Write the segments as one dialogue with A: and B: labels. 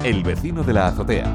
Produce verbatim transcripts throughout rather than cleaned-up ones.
A: El vecino de la azotea.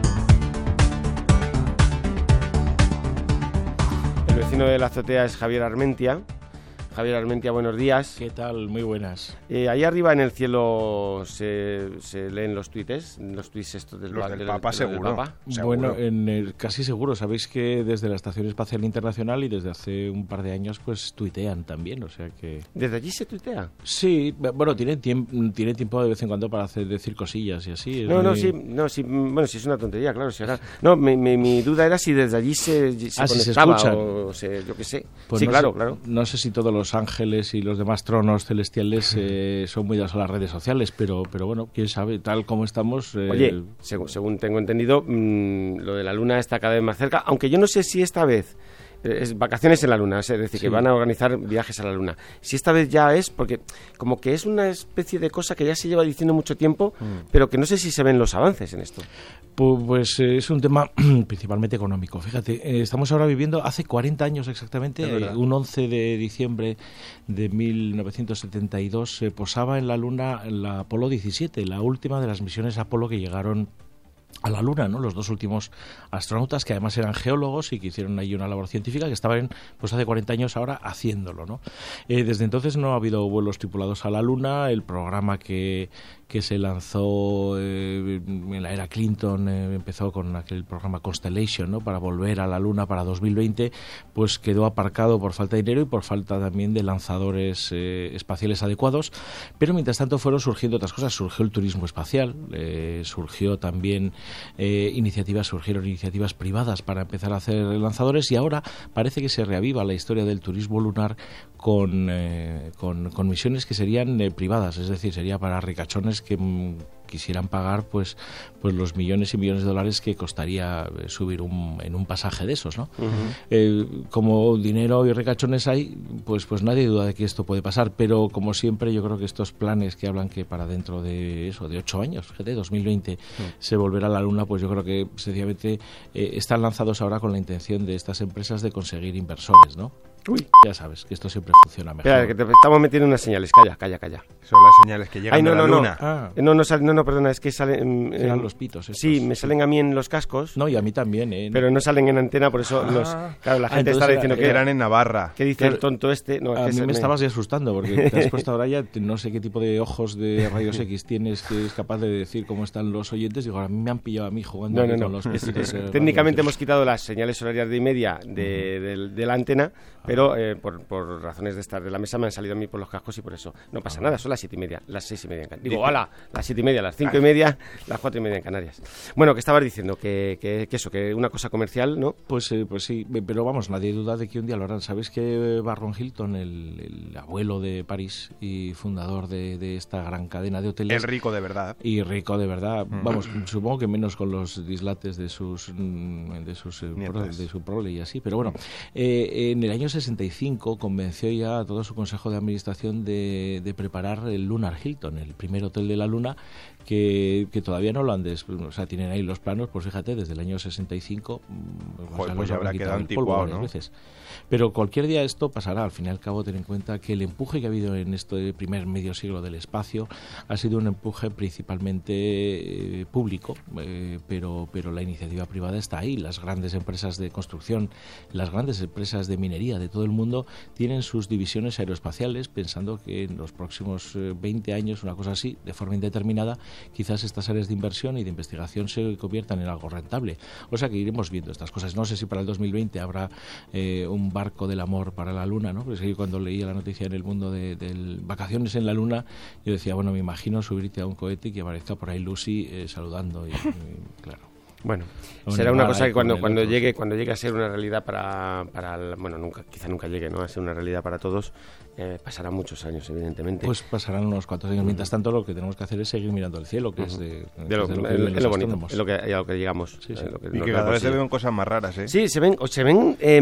B: El vecino de la azotea es Javier Armentia. Javier Armentia, buenos días.
C: ¿Qué tal? Muy buenas.
B: Eh, ahí arriba en el cielo se, se leen los tuites, los tuits estos del,
D: los del
B: del
D: Papa,
B: del,
D: seguro.
B: Del Papa.
C: Seguro. Bueno, en el, casi seguro. Sabéis que desde la Estación Espacial Internacional y desde hace un par de años, pues tuitean también, o sea que...
B: ¿Desde allí se tuitea?
C: Sí, bueno, tiene tiempo, tiene tiempo de vez en cuando para hacer, decir cosillas y así.
B: No,
C: muy...
B: no, sí, no, sí, bueno, sí es una tontería, claro. Si ahora... No, mi, mi, mi duda era si desde allí se, se
C: ah,
B: conectaba
C: si se
B: o se, yo qué sé.
C: Pues
B: sí,
C: no
B: claro,
C: sé,
B: claro.
C: No sé si todos los ángeles y los demás tronos celestiales eh, son muy dados a las redes sociales, pero pero bueno, quién sabe, tal como estamos... Eh...
B: Oye, según, según tengo entendido, mmm, lo de la Luna está cada vez más cerca, aunque yo no sé si esta vez... Es vacaciones en la Luna, es decir, sí. que van a organizar viajes a la Luna. Si esta vez ya es, porque como que es una especie de cosa que ya se lleva diciendo mucho tiempo, mm. pero que no sé si se ven los avances en esto.
C: Pues, pues eh, es un tema principalmente económico. Fíjate, eh, estamos ahora viviendo hace cuarenta años exactamente, eh, un once de diciembre de mil novecientos setenta y dos, se eh, posaba en la Luna la Apolo diecisiete, la última de las misiones Apolo que llegaron a la Luna, ¿no? Los dos últimos astronautas, que además eran geólogos y que hicieron ahí una labor científica, que estaban pues hace cuarenta años ahora haciéndolo, ¿no? Eh, desde entonces no ha habido vuelos tripulados a la Luna. El programa que, que se lanzó eh, en la era Clinton eh, empezó con aquel programa Constellation, ¿no? Para volver a la Luna para dos mil veinte, pues quedó aparcado por falta de dinero y por falta también de lanzadores eh, espaciales adecuados. Pero mientras tanto fueron surgiendo otras cosas. Surgió el turismo espacial, eh, surgió también Eh, iniciativas, surgieron iniciativas privadas para empezar a hacer lanzadores, y ahora parece que se reaviva la historia del turismo lunar con, eh, con, con misiones que serían eh, privadas, es decir, sería para ricachones que mm, quisieran pagar pues pues los millones y millones de dólares que costaría eh, subir un, en un pasaje de esos, ¿no? Uh-huh. Eh, como dinero y ricachones hay, pues pues nadie duda de que esto puede pasar, pero como siempre yo creo que estos planes que hablan que para dentro de eso, de ocho años, fíjate, dos mil veinte, uh-huh. se volverá a la Luna, pues yo creo que sencillamente eh, están lanzados ahora con la intención de estas empresas de conseguir inversores, ¿no?
B: Uy.
C: Ya sabes que esto siempre funciona mejor.
B: Espera, que te estamos metiendo unas señales. Calla, calla, calla.
D: Son las señales que llegan
B: Ay, no,
D: de la
B: no,
D: Luna.
B: No. Ah. no, no, no, no, perdona, es que salen... Eh,
C: Serán los pitos estos.
B: Sí, me salen a mí en los cascos.
C: No, y a mí también, ¿eh?
B: Pero no salen en antena, por eso... Ah. Los, claro, la
C: ah,
B: gente está diciendo que...
D: eran en Navarra.
B: ¿Qué dice
C: claro,
B: el tonto este? No,
C: a
B: es
C: mí
B: que
C: me
B: se,
C: estabas ya asustando, porque te has puesto ahora ya, no sé qué tipo de ojos de rayos X tienes que es capaz de decir cómo están los oyentes. Digo, a mí me han pillado a mí jugando
B: no, no, no.
C: con los pitos. Eh,
B: Técnicamente hemos quitado las señales horarias de y media de, uh-huh. de, de la antena, pero eh, por, por razones de estar de la mesa me han salido a mí por los cascos y por eso no pasa uh-huh. nada. Son las siete y media, las seis y media en Canarias. Digo, hola, las siete y media, las cinco y media, las cuatro y media en Canarias. Bueno, que estabas diciendo que, que, que eso, que una cosa comercial, ¿no?
C: Pues, eh, pues sí, pero vamos, nadie duda de que un día lo harán. ¿Sabéis que Barron Hilton, el, el abuelo de París y fundador de, de esta gran cadena de hoteles...
D: Es rico de verdad.
C: Y rico de verdad. Mm. Vamos, supongo que menos con los dislates de sus de sus eh, pro, de su prole y así, pero bueno, eh, en el año sesenta y cinco convenció ya a todo su consejo de administración de, de preparar el Lunar Hilton, el primer hotel de la Luna, que, que todavía no lo han des, o sea, tienen ahí los planos, pues fíjate, desde el año sesenta y cinco.
D: Joder, pues ya habrá quedado anticuado, ¿no?
C: Veces. Pero cualquier día esto pasará. Al fin y al cabo, ten en cuenta que el empuje que ha habido en este primer medio siglo del espacio ha sido un empuje principalmente eh, público, eh, pero, pero la iniciativa privada está ahí. Las grandes empresas de construcción, las grandes empresas de minería de todo el mundo tienen sus divisiones aeroespaciales, pensando que en los próximos eh, veinte años, una cosa así, de forma indeterminada, quizás estas áreas de inversión y de investigación se conviertan en algo rentable. O sea que iremos viendo estas cosas. No sé si para el dos mil veinte habrá eh, un barco del amor para la Luna, ¿no? Pues yo cuando leía la noticia en El Mundo de, de vacaciones en la Luna, yo decía, bueno, me imagino subirte a un cohete y que aparezca por ahí Lucy eh, saludando y, y claro.
B: Bueno, será una cosa que cuando cuando llegue cuando llegue a ser una realidad para, para el, bueno, nunca quizá nunca llegue, ¿no? A ser una realidad para todos, eh, pasarán muchos años, evidentemente.
C: Pues pasarán unos cuantos años. Mientras tanto, lo que tenemos que hacer es seguir mirando el cielo, que uh-huh. es de,
B: de lo,
C: de lo que
B: el, el lo bonito, es lo que, a lo que llegamos.
C: Sí, sí.
B: Eh, lo que
D: y que cada vez se ven cosas más raras, ¿eh?
B: Sí, se ven, o se ven... Eh,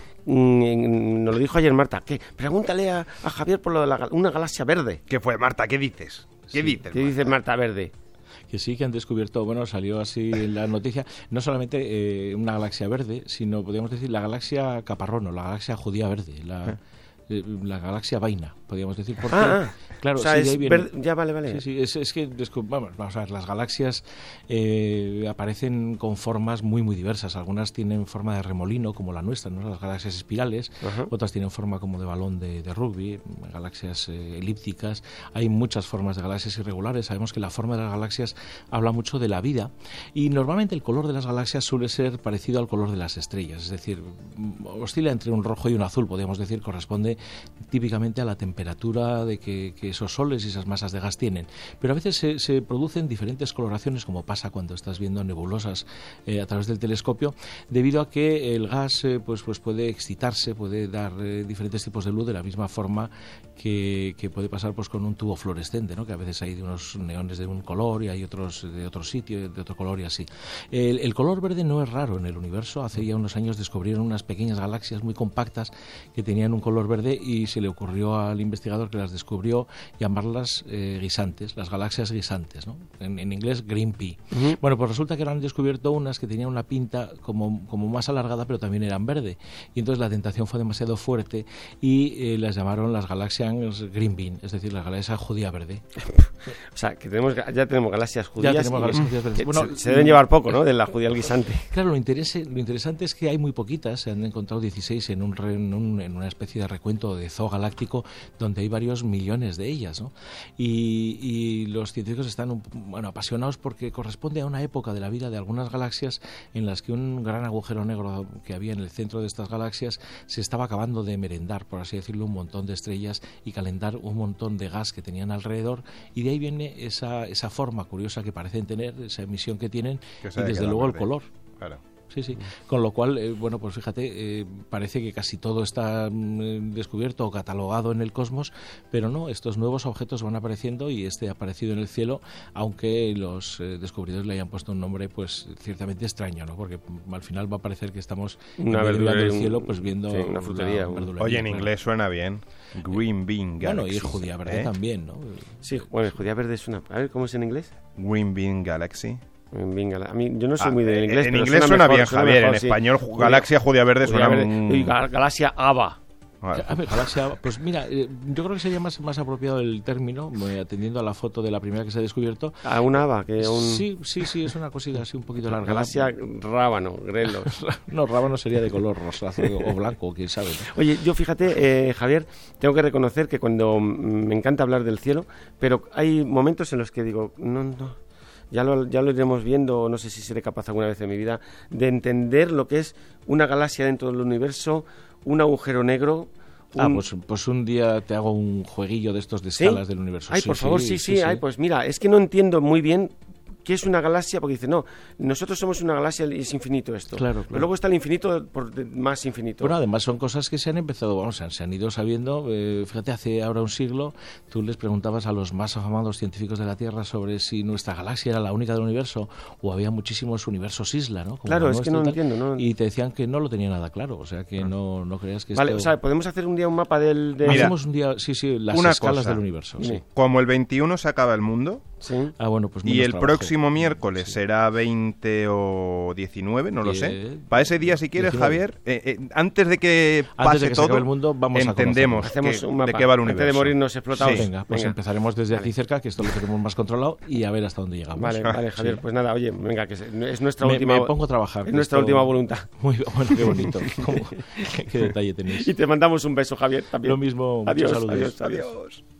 B: Mm, nos lo dijo ayer Marta, que pregúntale a, a Javier por lo de la, una galaxia verde.
D: ¿Qué fue, Marta? ¿Qué dices? ¿Qué
C: sí.
D: dices?
B: ¿Qué Marta? dice Marta Verde?
C: Que sí, que han descubierto, bueno, salió así en la noticia, no solamente eh, una galaxia verde, sino podríamos decir la galaxia Caparrono, la galaxia judía verde, la... eh, la galaxia vaina, podríamos decir. Porque,
B: ah,
C: claro,
B: o sea,
C: sí,
B: es
C: de ahí viene,
B: verde, ya vale, vale.
C: Sí, sí, es, es que, vamos, vamos a ver, las galaxias eh, aparecen con formas muy, muy diversas. Algunas tienen forma de remolino, como la nuestra, ¿no? Las galaxias espirales, uh-huh. Otras tienen forma como de balón de, de rugby, galaxias eh, elípticas. Hay muchas formas de galaxias irregulares. Sabemos que la forma de las galaxias habla mucho de la vida, y normalmente el color de las galaxias suele ser parecido al color de las estrellas, es decir, oscila entre un rojo y un azul, podríamos decir, corresponde típicamente a la temperatura de que, que esos soles y esas masas de gas tienen. Pero a veces se, se producen diferentes coloraciones, como pasa cuando estás viendo nebulosas eh, a través del telescopio, debido a que el gas eh, pues, pues puede excitarse, puede dar eh, diferentes tipos de luz de la misma forma que, que puede pasar pues con un tubo fluorescente, ¿no? Que a veces hay de unos neones de un color y hay otros de otro sitio, de otro color y así. El, el color verde no es raro en el universo. Hace ya unos años descubrieron unas pequeñas galaxias muy compactas que tenían un color verde y se le ocurrió al investigador que las descubrió llamarlas eh, guisantes, las galaxias guisantes, ¿no? En, en inglés green pea. Uh-huh. Bueno, pues resulta que han descubierto unas que tenían una pinta como, como más alargada, pero también eran verde, y entonces la tentación fue demasiado fuerte y eh, las llamaron las galaxias green bean, es decir, la galaxia judía verde.
B: O sea, que tenemos, ya tenemos galaxias judías.
C: Ya tenemos
B: y,
C: galaxias judías verdes.
B: Bueno, se, se deben llevar poco, ¿no? De la judía al guisante.
C: Claro, lo, interese, lo interesante es que hay muy poquitas. Se han encontrado dieciséis en, un, en, un, en una especie de recuento de zoo galáctico donde hay varios millones de ellas, ¿no? Y, y los científicos están, bueno, apasionados porque corresponde a una época de la vida de algunas galaxias en las que un gran agujero negro que había en el centro de estas galaxias se estaba acabando de merendar, por así decirlo, un montón de estrellas y calentar un montón de gas que tenían alrededor, y de ahí viene esa, esa forma curiosa que parecen tener, esa emisión que tienen, que y desde luego verde. El color.
D: Claro.
C: Sí, sí. Con lo cual, eh, bueno, pues fíjate, eh, parece que casi todo está mm, descubierto o catalogado en el cosmos, pero no, estos nuevos objetos van apareciendo y este ha aparecido en el cielo, aunque los eh, descubridores le hayan puesto un nombre, pues, ciertamente extraño, ¿no? Porque al final va a parecer que estamos
B: una verdura
C: del cielo, pues viendo
B: sí, una frutería.
C: Un...
D: Oye, en inglés suena bien. Green Bean Galaxy.
C: Bueno, y judía verde ¿eh? También, ¿no?
B: Sí, bueno, judía verde es una... A ver, ¿cómo es en inglés?
D: Green Bean Galaxy.
B: Venga, a mí, yo no soy ah, muy de inglés.
D: En
B: pero
D: inglés
B: suena,
D: suena
B: mejor,
D: bien,
B: suena
D: Javier.
B: Mejor,
D: en
B: sí.
D: español, Galaxia Judía Verde
B: Judía
D: suena...
B: Verde. Y Galaxia Ava.
C: Vale. A ver, galaxia, pues mira, eh, yo creo que sería más, más apropiado el término, eh, atendiendo a la foto de la primera que se ha descubierto.
B: A un haba, que un...
C: Sí, sí, sí, es una cosita así un poquito larga.
B: Galaxia rábano, grelos.
C: No, rábano sería de color rosáceo o blanco, quién sabe, ¿no?
B: Oye, yo fíjate, eh, Javier, tengo que reconocer que cuando me encanta hablar del cielo, pero hay momentos en los que digo, no, no... Ya lo, ya lo iremos viendo, no sé si seré capaz alguna vez en mi vida, de entender lo que es una galaxia dentro del universo, un agujero negro. Un...
C: Ah, pues, pues un día te hago un jueguillo de estos de escalas ¿Sí? del universo.
B: Ay,
C: sí,
B: por favor,
C: sí,
B: sí, sí,
C: sí,
B: ay,
C: sí.
B: Pues mira, es que no entiendo muy bien qué es una galaxia, porque dice, no, nosotros somos una galaxia y es infinito esto.
C: Claro, claro.
B: Pero luego está el infinito por más infinito.
C: Bueno, además son cosas que se han empezado, vamos, se han ido sabiendo. Eh, fíjate, hace ahora un siglo tú les preguntabas a los más afamados científicos de la Tierra sobre si nuestra galaxia era la única del universo o había muchísimos universos isla, ¿no? Como
B: claro, es que no entiendo, ¿no?
C: Y te decían que no lo tenía nada claro, o sea, que ah. no, no creas que
B: Vale,
C: esto...
B: o sea, podemos hacer un día un mapa del... De...
C: Mira, hacemos un día, sí, sí, las
D: una
C: escalas
D: cosa.
C: del universo. Sí.
D: Como el veintiuno se acaba el mundo...
B: Sí.
C: Ah, bueno, pues
D: y el
C: trabajo.
D: próximo miércoles sí. será veinte o diecinueve, no lo sé. Para ese día, si quieres, diecinueve. Javier, eh, eh, antes de que
C: antes
D: pase
C: de que
D: todo,
C: se acabe el mundo, vamos
D: entendemos
C: a
B: Hacemos
D: que,
B: un mapa.
D: de qué va el universo.
B: Antes de morirnos explotados.
C: Sí. Venga, pues venga. Empezaremos desde vale. aquí cerca, que esto lo tenemos más controlado, y a ver hasta dónde llegamos.
B: Vale, vale, Javier, sí. pues nada, oye, venga, que es nuestra
C: me,
B: última...
C: Me pongo a trabajar.
B: Es nuestra
C: esto...
B: última voluntad.
C: Muy bueno, qué bonito. ¿Cómo? qué, qué detalle tenéis.
B: Y te mandamos un beso, Javier, también.
C: Lo mismo,
B: adiós,
C: muchos saludos.
B: Adiós, adiós. adiós.